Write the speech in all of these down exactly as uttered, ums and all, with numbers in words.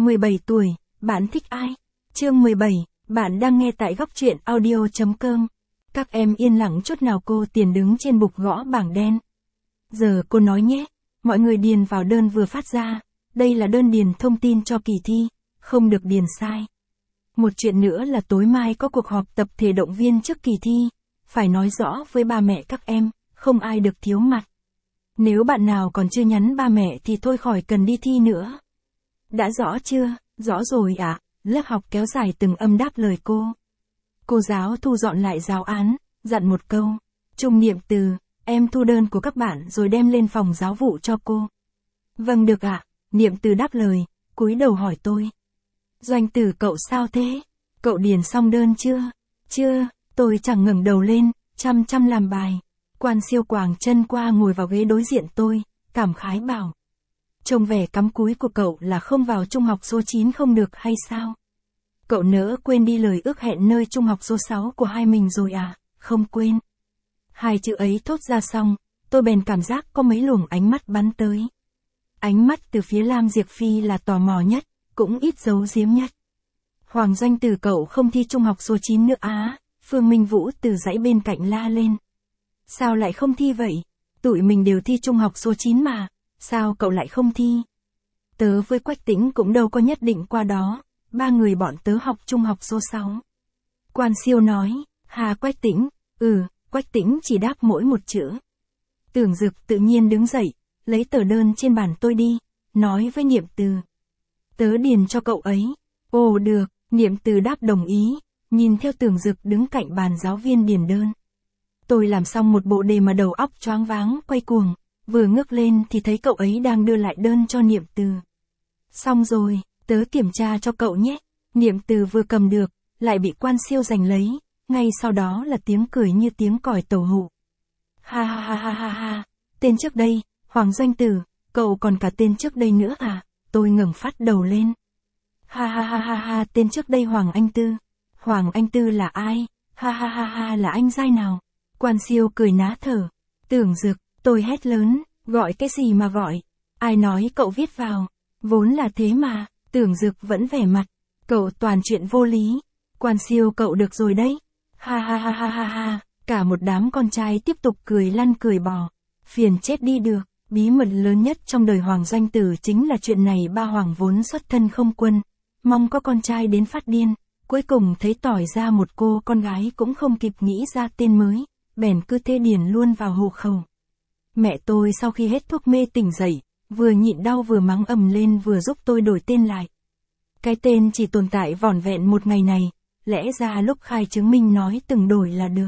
mười bảy tuổi, bạn thích ai? Chương mười bảy, bạn đang nghe tại góc truyện audio chấm com. Các em yên lặng chút nào, cô Tiền đứng trên bục gõ bảng đen. Giờ cô nói nhé, mọi người điền vào đơn vừa phát ra, đây là đơn điền thông tin cho kỳ thi, không được điền sai. Một chuyện nữa là tối mai có cuộc họp tập thể động viên trước kỳ thi, phải nói rõ với ba mẹ các em, không ai được thiếu mặt. Nếu bạn nào còn chưa nhắn ba mẹ thì thôi khỏi cần đi thi nữa. Đã rõ chưa? Rõ rồi ạ. À? Lớp học kéo dài từng âm đáp lời cô. Cô giáo thu dọn lại giáo án, dặn một câu. Trung Niệm Từ, em thu đơn của các bạn rồi đem lên phòng giáo vụ cho cô. Vâng được ạ. À? Niệm Từ đáp lời, cúi đầu hỏi tôi. Doanh Tử cậu sao thế? Cậu điền xong đơn chưa? Chưa, tôi chẳng ngẩng đầu lên, chăm chăm làm bài. Quan Siêu quàng chân qua ngồi vào ghế đối diện tôi, cảm khái bảo. Trông vẻ cắm cúi của cậu là không vào trung học số chín không được hay sao? Cậu nỡ quên đi lời ước hẹn nơi trung học số sáu của hai mình rồi à? Không quên. Hai chữ ấy thốt ra xong, tôi bèn cảm giác có mấy luồng ánh mắt bắn tới. Ánh mắt từ phía Lam Diệp Phi là tò mò nhất, cũng ít giấu giếm nhất. Hoàng Doanh Tử cậu không thi trung học số chín nữa á? Phương Minh Vũ từ dãy bên cạnh la lên. Sao lại không thi vậy? Tụi mình đều thi trung học số chín mà, sao cậu lại không thi? Tớ với Quách Tĩnh cũng đâu có nhất định qua đó, ba người bọn tớ học trung học số sáu. Quan Siêu nói, hà Quách Tĩnh, ừ, Quách Tĩnh chỉ đáp mỗi một chữ. Tưởng Dực tự nhiên đứng dậy, lấy tờ đơn trên bàn tôi đi, nói với Niệm Từ. Tớ điền cho cậu ấy. Ồ được, Niệm Từ đáp đồng ý, nhìn theo Tưởng Dực đứng cạnh bàn giáo viên điền đơn. Tôi làm xong một bộ đề mà đầu óc choáng váng, quay cuồng, vừa ngước lên thì thấy cậu ấy đang đưa lại đơn cho Niệm Từ. Xong rồi, tớ kiểm tra cho cậu nhé. Niệm Từ vừa cầm được, lại bị Quan Siêu giành lấy, ngay sau đó là tiếng cười như tiếng còi tàu hụ. Ha ha ha ha ha ha, tên trước đây, Hoàng Doanh Tử, cậu còn cả tên trước đây nữa à? Tôi ngẩng phát đầu lên. Ha ha ha ha ha, tên trước đây Hoàng Anh Tư. Hoàng Anh Tư là ai? Ha ha ha ha, là anh giai nào? Quan Siêu cười ná thở. Tưởng Dực, tôi hét lớn, gọi cái gì mà gọi? Ai nói cậu viết vào? Vốn là thế mà. Tưởng Dực vẫn vẻ mặt. Cậu toàn chuyện vô lý. Quan Siêu cậu được rồi đấy. Ha ha ha ha ha ha. Cả một đám con trai tiếp tục cười lăn cười bò. Phiền chết đi được. Bí mật lớn nhất trong đời Hoàng Doanh Tử chính là chuyện này. Ba Hoàng vốn xuất thân không quân, mong có con trai đến phát điên. Cuối cùng thấy tỏi ra một cô con gái cũng không kịp nghĩ ra tên mới, bèn cứ thế điền luôn vào hộ khẩu. Mẹ tôi sau khi hết thuốc mê tỉnh dậy, vừa nhịn đau vừa mắng ầm lên vừa giúp tôi đổi tên lại. Cái tên chỉ tồn tại vỏn vẹn một ngày này, lẽ ra lúc khai chứng minh nói từng đổi là được.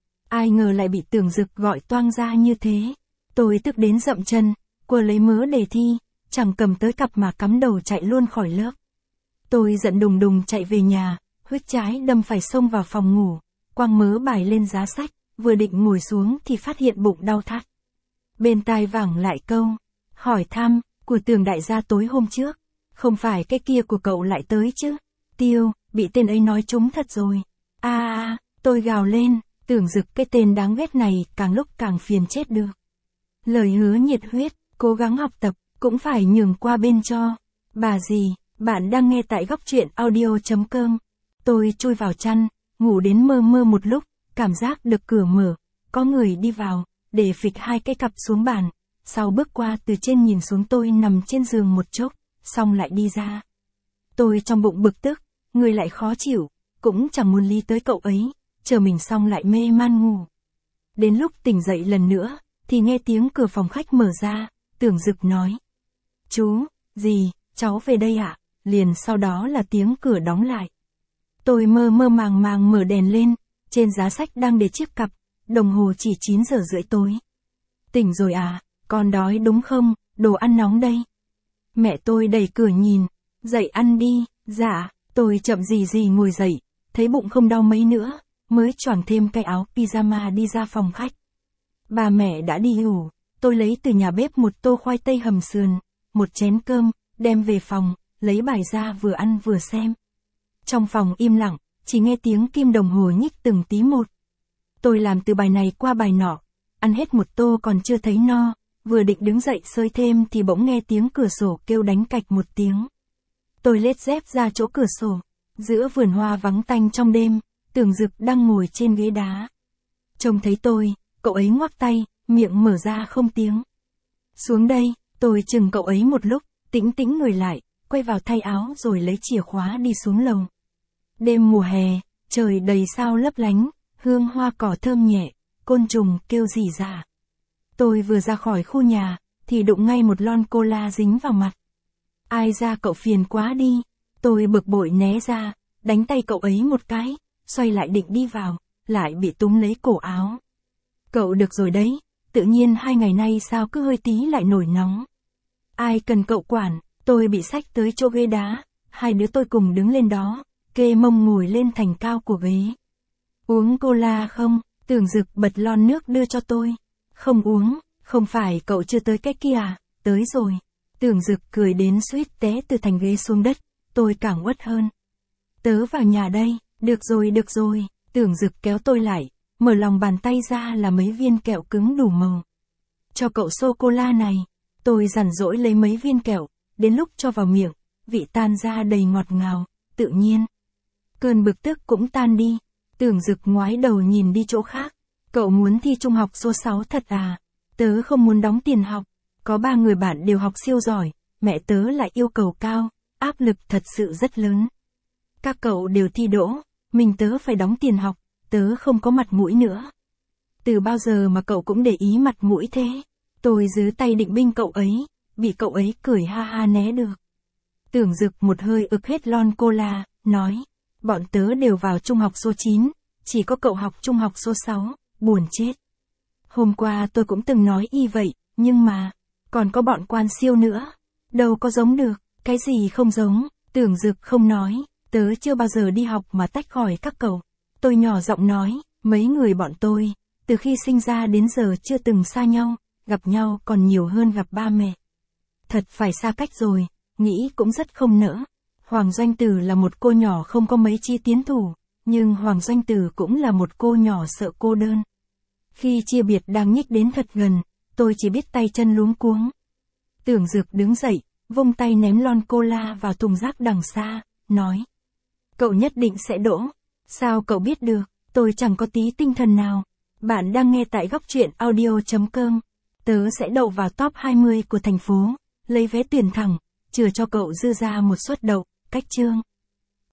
Ai ngờ lại bị Tưởng Dực gọi toang ra như thế. Tôi tức đến dậm chân, quờ lấy mớ đề thi, chẳng cầm tới cặp mà cắm đầu chạy luôn khỏi lớp. Tôi giận đùng đùng chạy về nhà, huyết trái đâm phải xông vào phòng ngủ, quăng mớ bài lên giá sách, vừa định ngồi xuống thì phát hiện bụng đau thắt. Bên tai vẳng lại câu, hỏi thăm, của Tưởng đại gia tối hôm trước, không phải cái kia của cậu lại tới chứ? Tiêu, bị tên ấy nói trúng thật rồi. A à, tôi gào lên, Tưởng Dực cái tên đáng ghét này càng lúc càng phiền chết được. Lời hứa nhiệt huyết, cố gắng học tập, cũng phải nhường qua bên cho. Bà gì, bạn đang nghe tại góc truyện audio chấm com. Tôi chui vào chăn, ngủ đến mơ mơ một lúc, cảm giác được cửa mở, có người đi vào, để phịch hai cái cặp xuống bàn, sau bước qua từ trên nhìn xuống tôi nằm trên giường một chốc, xong lại đi ra. Tôi trong bụng bực tức, người lại khó chịu, cũng chẳng muốn lý tới cậu ấy, chờ mình xong lại mê man ngủ. Đến lúc tỉnh dậy lần nữa, thì nghe tiếng cửa phòng khách mở ra, Tưởng Dực nói. Chú, gì, cháu về đây ạ? Liền sau đó là tiếng cửa đóng lại. Tôi mơ mơ màng màng mở đèn lên, trên giá sách đang để chiếc cặp, đồng hồ chỉ chín giờ rưỡi tối. Tỉnh rồi à, con đói đúng không, đồ ăn nóng đây. Mẹ tôi đẩy cửa nhìn, dậy ăn đi, dạ, tôi chậm gì gì ngồi dậy, thấy bụng không đau mấy nữa, mới choàng thêm cái áo pyjama đi ra phòng khách. Bà mẹ đã đi ngủ, tôi lấy từ nhà bếp một tô khoai tây hầm sườn, một chén cơm, đem về phòng, lấy bài ra vừa ăn vừa xem. Trong phòng im lặng, chỉ nghe tiếng kim đồng hồ nhích từng tí một. Tôi làm từ bài này qua bài nọ, ăn hết một tô còn chưa thấy no, vừa định đứng dậy xơi thêm thì bỗng nghe tiếng cửa sổ kêu đánh cạch một tiếng. Tôi lết dép ra chỗ cửa sổ. Giữa vườn hoa vắng tanh trong đêm, Tưởng Dực đang ngồi trên ghế đá. Trông thấy tôi, cậu ấy ngoắc tay, miệng mở ra không tiếng. Xuống đây, tôi chừng cậu ấy một lúc, tĩnh tĩnh người lại, quay vào thay áo rồi lấy chìa khóa đi xuống lầu. Đêm mùa hè, trời đầy sao lấp lánh, hương hoa cỏ thơm nhẹ, côn trùng kêu rỉ rả. Tôi vừa ra khỏi khu nhà, thì đụng ngay một lon cola dính vào mặt. Ai ra cậu phiền quá đi. Tôi bực bội né ra, đánh tay cậu ấy một cái, xoay lại định đi vào, lại bị túm lấy cổ áo. Cậu được rồi đấy, tự nhiên hai ngày nay sao cứ hơi tí lại nổi nóng. Ai cần cậu quản, tôi bị xách tới chỗ ghế đá, hai đứa tôi cùng đứng lên đó, kê mông ngồi lên thành cao của ghế. Uống cola không? Tưởng Dực bật lon nước đưa cho tôi. Không uống, không phải cậu chưa tới cái kia à? Tới rồi. Tưởng Dực cười đến suýt té từ thành ghế xuống đất, tôi càng uất hơn. Tớ vào nhà đây, được rồi được rồi, Tưởng Dực kéo tôi lại, mở lòng bàn tay ra là mấy viên kẹo cứng đủ màu. Cho cậu sô-cô-la này, tôi giản dỗi lấy mấy viên kẹo, đến lúc cho vào miệng, vị tan ra đầy ngọt ngào, tự nhiên. Cơn bực tức cũng tan đi, Tưởng Dực ngoái đầu nhìn đi chỗ khác. Cậu muốn thi trung học số sáu thật à? Tớ không muốn đóng tiền học, có ba người bạn đều học siêu giỏi, mẹ tớ lại yêu cầu cao, áp lực thật sự rất lớn. Các cậu đều thi đỗ, mình tớ phải đóng tiền học, tớ không có mặt mũi nữa. Từ bao giờ mà cậu cũng để ý mặt mũi thế? Tôi giơ tay định binh cậu ấy, bị cậu ấy cười ha ha né được. Tưởng Dực một hơi ực hết lon cola, nói, bọn tớ đều vào trung học số chín, chỉ có cậu học trung học số sáu, buồn chết. Hôm qua tôi cũng từng nói y vậy, nhưng mà, còn có bọn quan siêu nữa. Đâu có giống được, cái gì không giống, Tưởng Dực không nói, tớ chưa bao giờ đi học mà tách khỏi các cậu. Tôi nhỏ giọng nói, mấy người bọn tôi, từ khi sinh ra đến giờ chưa từng xa nhau, gặp nhau còn nhiều hơn gặp ba mẹ. Thật phải xa cách rồi, nghĩ cũng rất không nỡ. Hoàng Doanh Tử là một cô nhỏ không có mấy chi tiến thủ, nhưng Hoàng Doanh Tử cũng là một cô nhỏ sợ cô đơn. Khi chia biệt đang nhích đến thật gần, tôi chỉ biết tay chân luống cuống. Tưởng Dực đứng dậy, vung tay ném lon cola vào thùng rác đằng xa, nói. Cậu nhất định sẽ đỗ. Sao cậu biết được, tôi chẳng có tí tinh thần nào. Bạn đang nghe tại góc truyện audio chấm com. Tớ sẽ đậu vào top hai mươi của thành phố, lấy vé tuyển thẳng, chừa cho cậu dư ra một suất đậu, cách chương.